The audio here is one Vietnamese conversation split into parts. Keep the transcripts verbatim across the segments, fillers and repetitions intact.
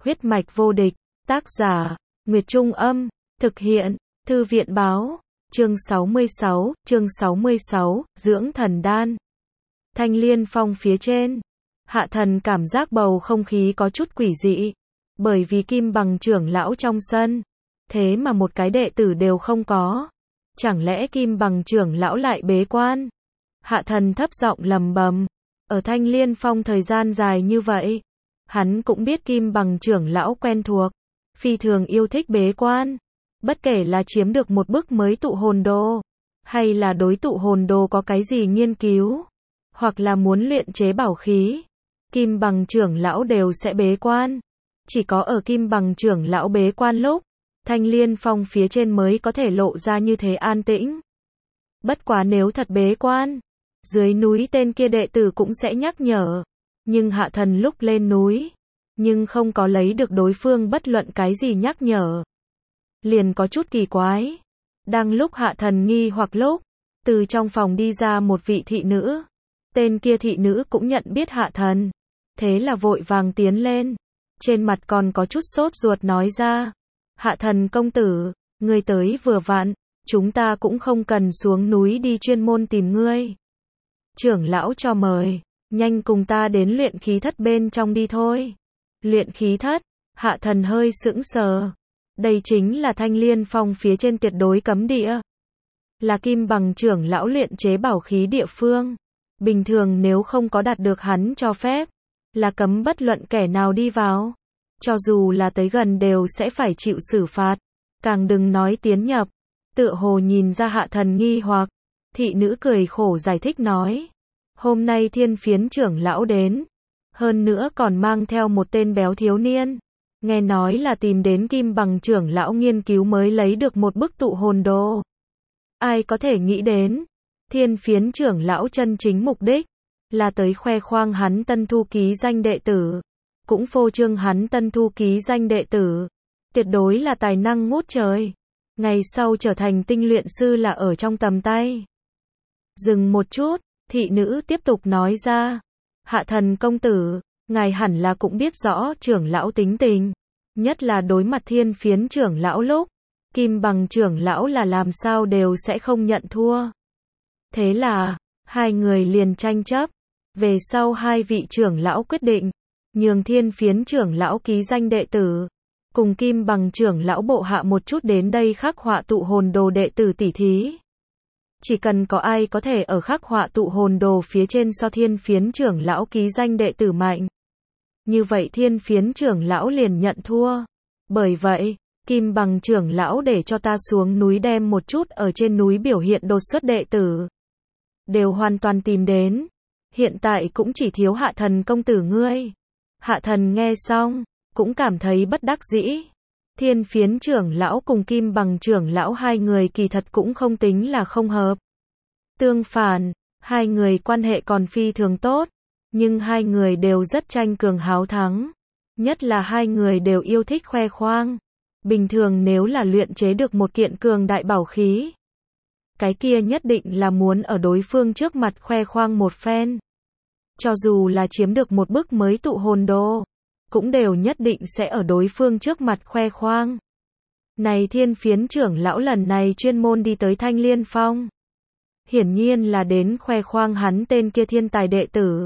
Huyết mạch vô địch, tác giả, Nguyệt Trung Âm, thực hiện, Thư viện Báo, chương sáu mươi sáu, chương sáu mươi sáu, dưỡng thần đan. Thanh Liên Phong phía trên, Hạ Thần cảm giác bầu không khí có chút quỷ dị, bởi vì Kim Bằng trưởng lão trong sân, thế mà một cái đệ tử đều không có. Chẳng lẽ Kim Bằng trưởng lão lại bế quan? Hạ Thần thấp giọng lầm bầm, ở Thanh Liên Phong thời gian dài như vậy, hắn cũng biết Kim Bằng trưởng lão quen thuộc, phi thường yêu thích bế quan, bất kể là chiếm được một bức mới tụ hồn đồ, hay là đối tụ hồn đồ có cái gì nghiên cứu, hoặc là muốn luyện chế bảo khí, Kim Bằng trưởng lão đều sẽ bế quan. Chỉ có ở Kim Bằng trưởng lão bế quan lúc, Thanh Liên Phong phía trên mới có thể lộ ra như thế an tĩnh. Bất quá nếu thật bế quan, dưới núi tên kia đệ tử cũng sẽ nhắc nhở. Nhưng Hạ Thần lúc lên núi, nhưng không có lấy được đối phương bất luận cái gì nhắc nhở. Liền có chút kỳ quái. Đang lúc Hạ Thần nghi hoặc lúc, từ trong phòng đi ra một vị thị nữ. Tên kia thị nữ cũng nhận biết Hạ Thần. Thế là vội vàng tiến lên. Trên mặt còn có chút sốt ruột nói ra. Hạ Thần công tử, ngươi tới vừa vặn, chúng ta cũng không cần xuống núi đi chuyên môn tìm ngươi. Trưởng lão cho mời, nhanh cùng ta đến luyện khí thất bên trong đi thôi. Luyện khí thất, Hạ Thần hơi sững sờ. Đây chính là Thanh Liên Phong phía trên tuyệt đối cấm địa. Là Kim Bằng trưởng lão luyện chế bảo khí địa phương. Bình thường nếu không có đạt được hắn cho phép, là cấm bất luận kẻ nào đi vào. Cho dù là tới gần đều sẽ phải chịu xử phạt. Càng đừng nói tiến nhập. Tựa hồ nhìn ra Hạ Thần nghi hoặc, thị nữ cười khổ giải thích nói. Hôm nay Thiên Phiến trưởng lão đến. Hơn nữa còn mang theo một tên béo thiếu niên. Nghe nói là tìm đến Kim Bằng trưởng lão nghiên cứu mới lấy được một bức tụ hồn đồ. Ai có thể nghĩ đến, Thiên Phiến trưởng lão chân chính mục đích, là tới khoe khoang hắn tân thu ký danh đệ tử. Cũng phô trương hắn tân thu ký danh đệ tử. Tuyệt đối là tài năng ngút trời. Ngày sau trở thành tinh luyện sư là ở trong tầm tay. Dừng một chút, thị nữ tiếp tục nói ra. Hạ Thần công tử, ngài hẳn là cũng biết rõ trưởng lão tính tình. Nhất là đối mặt Thiên Phiến trưởng lão lúc, Kim Bằng trưởng lão là làm sao đều sẽ không nhận thua. Thế là, hai người liền tranh chấp. Về sau hai vị trưởng lão quyết định, nhường Thiên Phiến trưởng lão ký danh đệ tử, cùng Kim Bằng trưởng lão bộ hạ một chút đến đây khắc họa tụ hồn đồ đệ tử tỉ thí. Chỉ cần có ai có thể ở khắc họa tụ hồn đồ phía trên so Thiên Phiến trưởng lão ký danh đệ tử mạnh, như vậy Thiên Phiến trưởng lão liền nhận thua. Bởi vậy, Kim Bằng trưởng lão để cho ta xuống núi đem một chút ở trên núi biểu hiện đột xuất đệ tử đều hoàn toàn tìm đến. Hiện tại cũng chỉ thiếu Hạ Thần công tử ngươi. Hạ Thần nghe xong, cũng cảm thấy bất đắc dĩ. Thiên Phiến trưởng lão cùng Kim Bằng trưởng lão hai người kỳ thật cũng không tính là không hợp. Tương phản, hai người quan hệ còn phi thường tốt, nhưng hai người đều rất tranh cường háo thắng. Nhất là hai người đều yêu thích khoe khoang. Bình thường nếu là luyện chế được một kiện cường đại bảo khí, cái kia nhất định là muốn ở đối phương trước mặt khoe khoang một phen. Cho dù là chiếm được một bức mới tụ hồn đồ, cũng đều nhất định sẽ ở đối phương trước mặt khoe khoang. Này Thiên Phiến trưởng lão lần này chuyên môn đi tới Thanh Liên Phong. Hiển nhiên là đến khoe khoang hắn tên kia thiên tài đệ tử.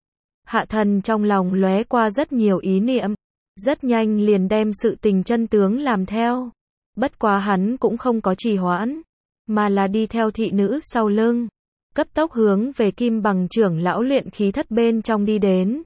Hạ Thần trong lòng lóe qua rất nhiều ý niệm, rất nhanh liền đem sự tình chân tướng làm theo. Bất quá hắn cũng không có trì hoãn, mà là đi theo thị nữ sau lưng, cấp tốc hướng về Kim Bằng trưởng lão luyện khí thất bên trong đi đến.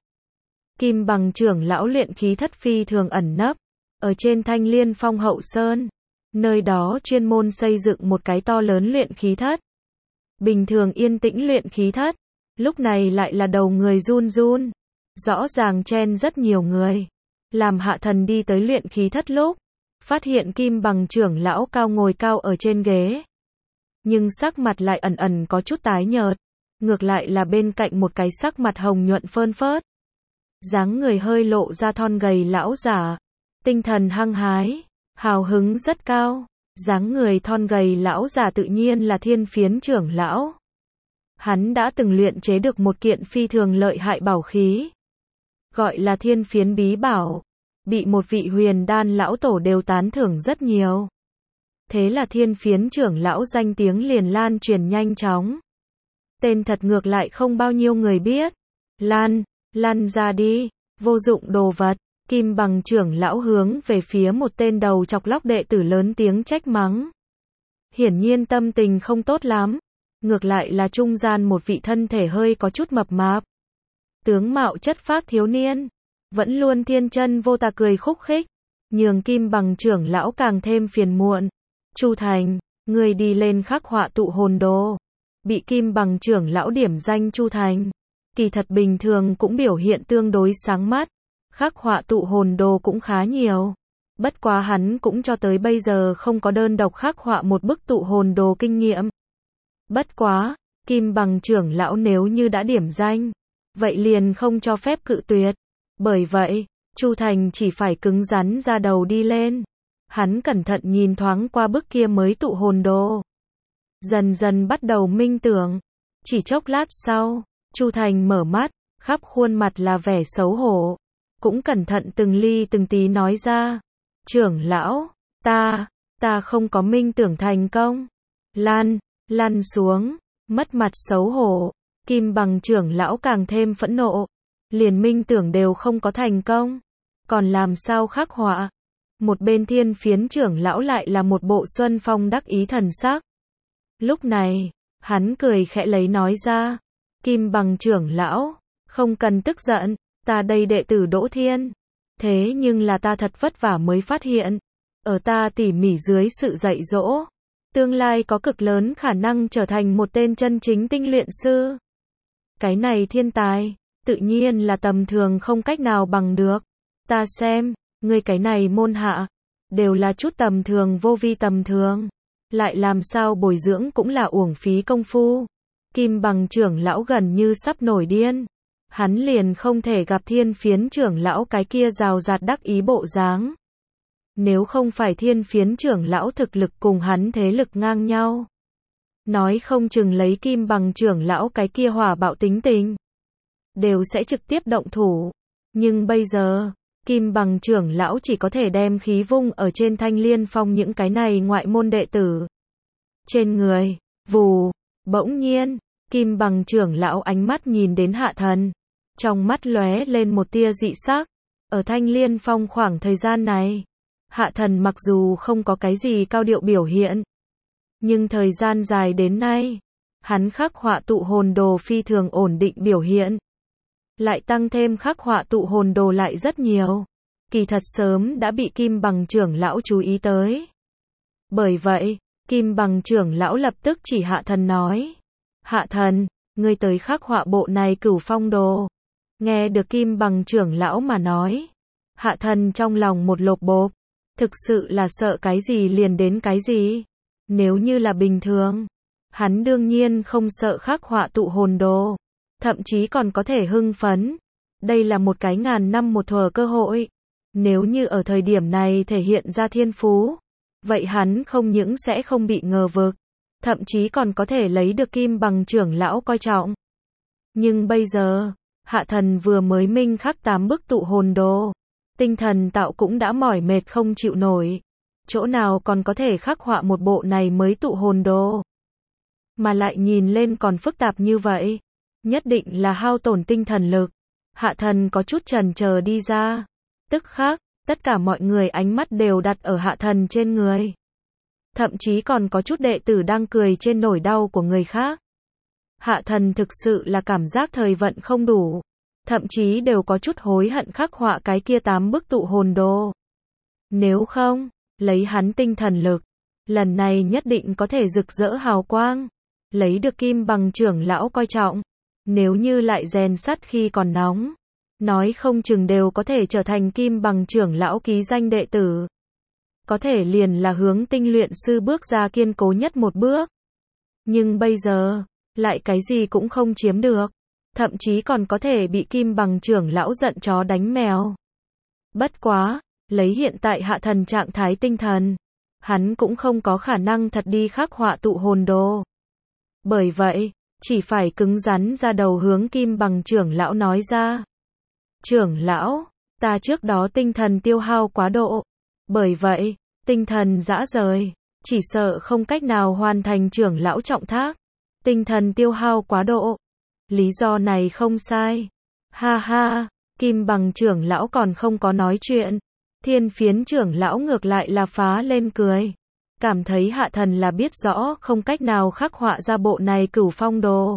Kim Bằng trưởng lão luyện khí thất phi thường ẩn nấp, ở trên Thanh Liên Phong hậu sơn, nơi đó chuyên môn xây dựng một cái to lớn luyện khí thất. Bình thường yên tĩnh luyện khí thất, lúc này lại là đầu người run run, rõ ràng chen rất nhiều người. Làm Hạ Thần đi tới luyện khí thất lúc, phát hiện Kim Bằng trưởng lão cao ngồi cao ở trên ghế. Nhưng sắc mặt lại ẩn ẩn có chút tái nhợt, ngược lại là bên cạnh một cái sắc mặt hồng nhuận phơn phớt, dáng người hơi lộ ra thon gầy lão giả, tinh thần hăng hái, hào hứng rất cao. Dáng người thon gầy lão giả tự nhiên là Thiên Phiến trưởng lão. Hắn đã từng luyện chế được một kiện phi thường lợi hại bảo khí, gọi là Thiên Phiến bí bảo. bị một vị huyền đan lão tổ đều tán thưởng rất nhiều. Thế là Thiên Phiến trưởng lão danh tiếng liền lan truyền nhanh chóng. Tên thật ngược lại không bao nhiêu người biết. Lan, lăn ra đi, vô dụng đồ vật. Kim Bằng trưởng lão hướng về phía một tên đầu chọc lóc đệ tử lớn tiếng trách mắng. Hiển nhiên tâm tình không tốt lắm. Ngược lại là trung gian một vị thân thể hơi có chút mập mạp. Tướng mạo chất phác thiếu niên. Vẫn luôn thiên chân vô tà cười khúc khích. Nhường Kim Bằng trưởng lão càng thêm phiền muộn. Chu Thành, người đi lên khắc họa tụ hồn đồ. Bị Kim Bằng trưởng lão điểm danh Chu Thành. Kỳ thật bình thường cũng biểu hiện tương đối sáng mắt. Khắc họa tụ hồn đồ cũng khá nhiều. Bất quá hắn cũng cho tới bây giờ không có đơn độc khắc họa một bức tụ hồn đồ kinh nghiệm. Bất quá, Kim Bằng trưởng lão nếu như đã điểm danh, vậy liền không cho phép cự tuyệt. Bởi vậy, Chu Thành chỉ phải cứng rắn ra đầu đi lên. Hắn cẩn thận nhìn thoáng qua bức kia mới tụ hồn đồ. Dần dần bắt đầu minh tưởng. Chỉ chốc lát sau, Chu Thành mở mắt, khắp khuôn mặt là vẻ xấu hổ. Cũng cẩn thận từng ly từng tí nói ra. Trưởng lão, ta, ta không có minh tưởng thành công. Lan, lăn xuống, mất mặt xấu hổ. Kim Bằng trưởng lão càng thêm phẫn nộ. Liền minh tưởng đều không có thành công. Còn làm sao khắc họa? Một bên Thiên Phiến trưởng lão lại là một bộ xuân phong đắc ý thần sắc. Lúc này, hắn cười khẽ lấy nói ra. Kim Bằng trưởng lão, không cần tức giận, ta đây đệ tử Đỗ Thiên. Thế nhưng là ta thật vất vả mới phát hiện. Ở ta tỉ mỉ dưới sự dạy dỗ. Tương lai có cực lớn khả năng trở thành một tên chân chính tinh luyện sư. Cái này thiên tài, tự nhiên là tầm thường không cách nào bằng được. Ta xem, ngươi cái này môn hạ, đều là chút tầm thường vô vi tầm thường. Lại làm sao bồi dưỡng cũng là uổng phí công phu. Kim Bằng trưởng lão gần như sắp nổi điên. Hắn liền không thể gặp Thiên Phiến trưởng lão cái kia rào rạt đắc ý bộ dáng. Nếu không phải Thiên Phiến trưởng lão thực lực cùng hắn thế lực ngang nhau. Nói không chừng lấy Kim Bằng trưởng lão cái kia hỏa bạo tính tình. Đều sẽ trực tiếp động thủ. Nhưng bây giờ, Kim Bằng trưởng lão chỉ có thể đem khí vung ở trên Thanh Liên Phong những cái này ngoại môn đệ tử. Trên người, vù, bỗng nhiên, Kim Bằng trưởng lão ánh mắt nhìn đến Hạ Thần. Trong mắt lóe lên một tia dị sắc. Ở Thanh Liên Phong khoảng thời gian này, Hạ Thần mặc dù không có cái gì cao điệu biểu hiện. Nhưng thời gian dài đến nay, hắn khắc họa tụ hồn đồ phi thường ổn định biểu hiện. Lại tăng thêm khắc họa tụ hồn đồ lại rất nhiều. Kỳ thật sớm đã bị Kim Bằng trưởng lão chú ý tới. Bởi vậy, Kim Bằng trưởng lão lập tức chỉ Hạ Thần nói. Hạ Thần, ngươi tới khắc họa bộ này Cửu Phong đồ. Nghe được Kim Bằng trưởng lão mà nói. Hạ Thần trong lòng một lộp bộp. Thực sự là sợ cái gì liền đến cái gì. Nếu như là bình thường, hắn đương nhiên không sợ khắc họa tụ hồn đồ. Thậm chí còn có thể hưng phấn. Đây là một cái ngàn năm một thuở cơ hội. Nếu như ở thời điểm này thể hiện ra thiên phú, vậy hắn không những sẽ không bị ngờ vực, thậm chí còn có thể lấy được Kim Bằng trưởng lão coi trọng. Nhưng bây giờ, Hạ Thần vừa mới minh khắc tám bức tụ hồn đồ, tinh thần tạo cũng đã mỏi mệt không chịu nổi. Chỗ nào còn có thể khắc họa một bộ này mới tụ hồn đồ. Mà lại nhìn lên còn phức tạp như vậy. Nhất định là hao tổn tinh thần lực. Hạ Thần có chút chần chờ đi ra. Tức khắc, tất cả mọi người ánh mắt đều đặt ở Hạ Thần trên người. Thậm chí còn có chút đệ tử đang cười trên nỗi đau của người khác. Hạ Thần thực sự là cảm giác thời vận không đủ. Thậm chí đều có chút hối hận khắc họa cái kia tám bức tụ hồn đồ. Nếu không, lấy hắn tinh thần lực, lần này nhất định có thể rực rỡ hào quang. Lấy được Kim Bằng trưởng lão coi trọng. Nếu như lại rèn sắt khi còn nóng, nói không chừng đều có thể trở thành Kim Bằng trưởng lão ký danh đệ tử. Có thể liền là hướng tinh luyện sư bước ra kiên cố nhất một bước. Nhưng bây giờ, lại cái gì cũng không chiếm được. Thậm chí còn có thể bị Kim Bằng trưởng lão giận chó đánh mèo. Bất quá, lấy hiện tại Hạ Thần trạng thái tinh thần, hắn cũng không có khả năng thật đi khắc họa tụ hồn đồ. Bởi vậy, chỉ phải cứng rắn ra đầu hướng Kim Bằng trưởng lão nói ra. Trưởng lão, Ta trước đó tinh thần tiêu hao quá độ. Bởi vậy, tinh thần rã rời. Chỉ sợ không cách nào hoàn thành trưởng lão trọng thác. Tinh thần tiêu hao quá độ. Lý do này không sai. Ha ha, Kim Bằng trưởng lão còn không có nói chuyện. Thiên Phiến trưởng lão ngược lại là phá lên cười. Cảm thấy Hạ Thần là biết rõ không cách nào khắc họa ra bộ này Cửu Phong đồ.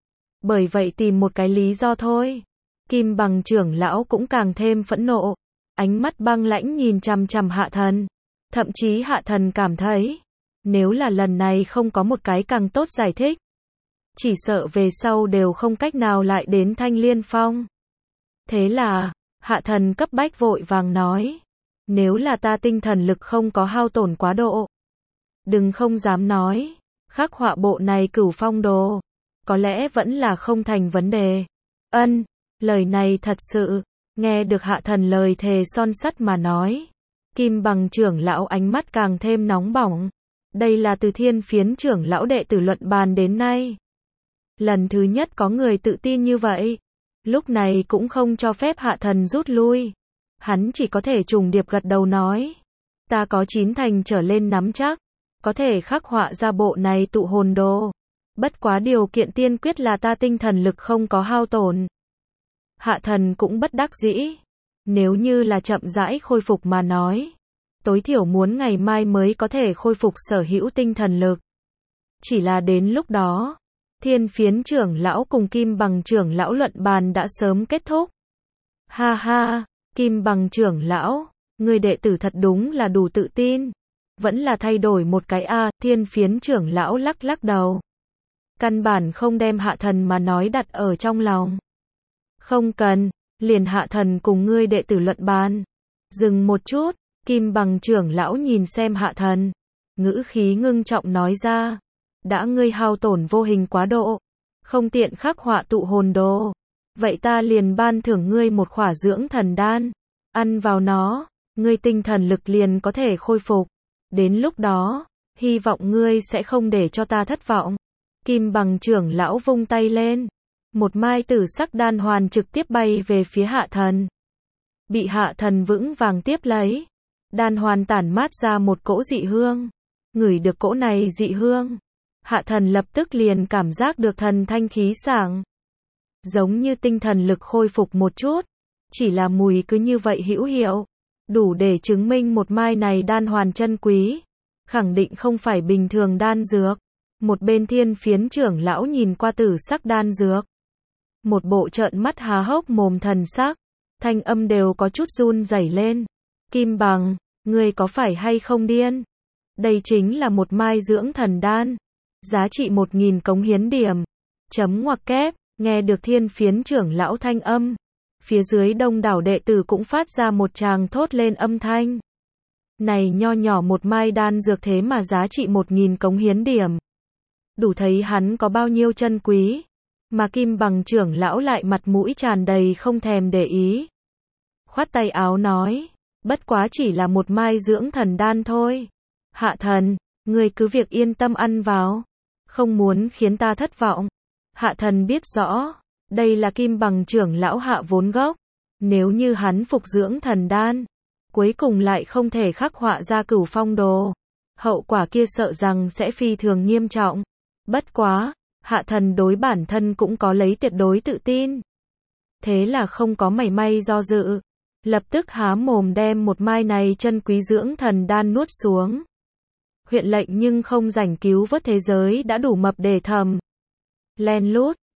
Bởi vậy tìm một cái lý do thôi. Kim Bằng trưởng lão cũng càng thêm phẫn nộ. Ánh mắt băng lãnh nhìn chằm chằm Hạ Thần. Thậm chí Hạ Thần cảm thấy, nếu là lần này không có một cái càng tốt giải thích, chỉ sợ về sau đều không cách nào lại đến Thanh Liên Phong. Thế là, Hạ Thần cấp bách vội vàng nói, nếu là ta tinh thần lực không có hao tổn quá độ, đừng không dám nói, khắc họa bộ này Cửu Phong đồ, có lẽ vẫn là không thành vấn đề. Ân, lời này thật sự, nghe được Hạ Thần lời thề son sắt mà nói. Kim Bằng trưởng lão ánh mắt càng thêm nóng bỏng. Đây là từ Thiên Phiến trưởng lão đệ tử luận bàn đến nay. Lần thứ nhất có người tự tin như vậy. Lúc này cũng không cho phép Hạ Thần rút lui. Hắn chỉ có thể trùng điệp gật đầu nói. Ta có chín thành trở lên nắm chắc. Có thể khắc họa ra bộ này tụ hồn đồ. Bất quá điều kiện tiên quyết là ta tinh thần lực không có hao tổn. Hạ Thần cũng bất đắc dĩ. Nếu như là chậm rãi khôi phục mà nói, tối thiểu muốn ngày mai mới có thể khôi phục sở hữu tinh thần lực. Chỉ là đến lúc đó, Thiên Phiến trưởng lão cùng Kim Bằng trưởng lão luận bàn đã sớm kết thúc. Ha ha, Kim Bằng trưởng lão, người đệ tử thật đúng là đủ tự tin. Vẫn là thay đổi một cái a, Thiên Phiến trưởng lão lắc lắc đầu. Căn bản không đem Hạ Thần mà nói đặt ở trong lòng. Không cần. Liền Hạ Thần cùng ngươi đệ tử luận bàn. Dừng một chút, Kim Bằng trưởng lão nhìn xem Hạ Thần. Ngữ khí ngưng trọng nói ra. Đã ngươi hao tổn vô hình quá độ. Không tiện khắc họa tụ hồn đồ. Vậy ta liền ban thưởng ngươi một khỏa dưỡng thần đan. Ăn vào nó, ngươi tinh thần lực liền có thể khôi phục. Đến lúc đó, hy vọng ngươi sẽ không để cho ta thất vọng. Kim Bằng trưởng lão vung tay lên. Một mai tử sắc đan hoàn trực tiếp bay về phía Hạ Thần. Bị Hạ Thần vững vàng tiếp lấy. Đan hoàn tản mát ra một cỗ dị hương. Ngửi được cỗ này dị hương. Hạ Thần lập tức liền cảm giác được thần thanh khí sảng. Giống như tinh thần lực khôi phục một chút. Chỉ là mùi cứ như vậy hữu hiệu. Đủ để chứng minh một mai này đan hoàn chân quý. Khẳng định không phải bình thường đan dược. Một bên Thiên Phiến trưởng lão nhìn qua tử sắc đan dược. Một bộ trợn mắt há hốc mồm thần sắc, thanh âm đều có chút run rẩy lên. Kim Bằng, ngươi có phải hay không điên? Đây chính là một mai dưỡng thần đan, giá trị một nghìn cống hiến điểm. Chấm ngoặc kép, nghe được Thiên Phiến trưởng lão thanh âm. Phía dưới đông đảo đệ tử cũng phát ra một tràng thốt lên âm thanh. Này nho nhỏ một mai đan dược thế mà giá trị một nghìn cống hiến điểm. Đủ thấy hắn có bao nhiêu chân quý. Mà Kim Bằng trưởng lão lại mặt mũi tràn đầy không thèm để ý. Khoát tay áo nói, bất quá chỉ là một mai dưỡng thần đan thôi. Hạ Thần, ngươi cứ việc yên tâm ăn vào. Không muốn khiến ta thất vọng. Hạ Thần biết rõ, đây là Kim Bằng trưởng lão hạ vốn gốc. Nếu như hắn phục dưỡng thần đan, cuối cùng lại không thể khắc họa ra Cửu Phong đồ. Hậu quả kia sợ rằng sẽ phi thường nghiêm trọng. Bất quá. Hạ Thần đối bản thân cũng có lấy tuyệt đối tự tin. Thế là không có mảy may do dự. Lập tức há mồm đem một mai này chân quý dưỡng thần đan nuốt xuống. Huyện lệnh nhưng không rảnh cứu vớt thế giới đã đủ mập để thầm. Len lút,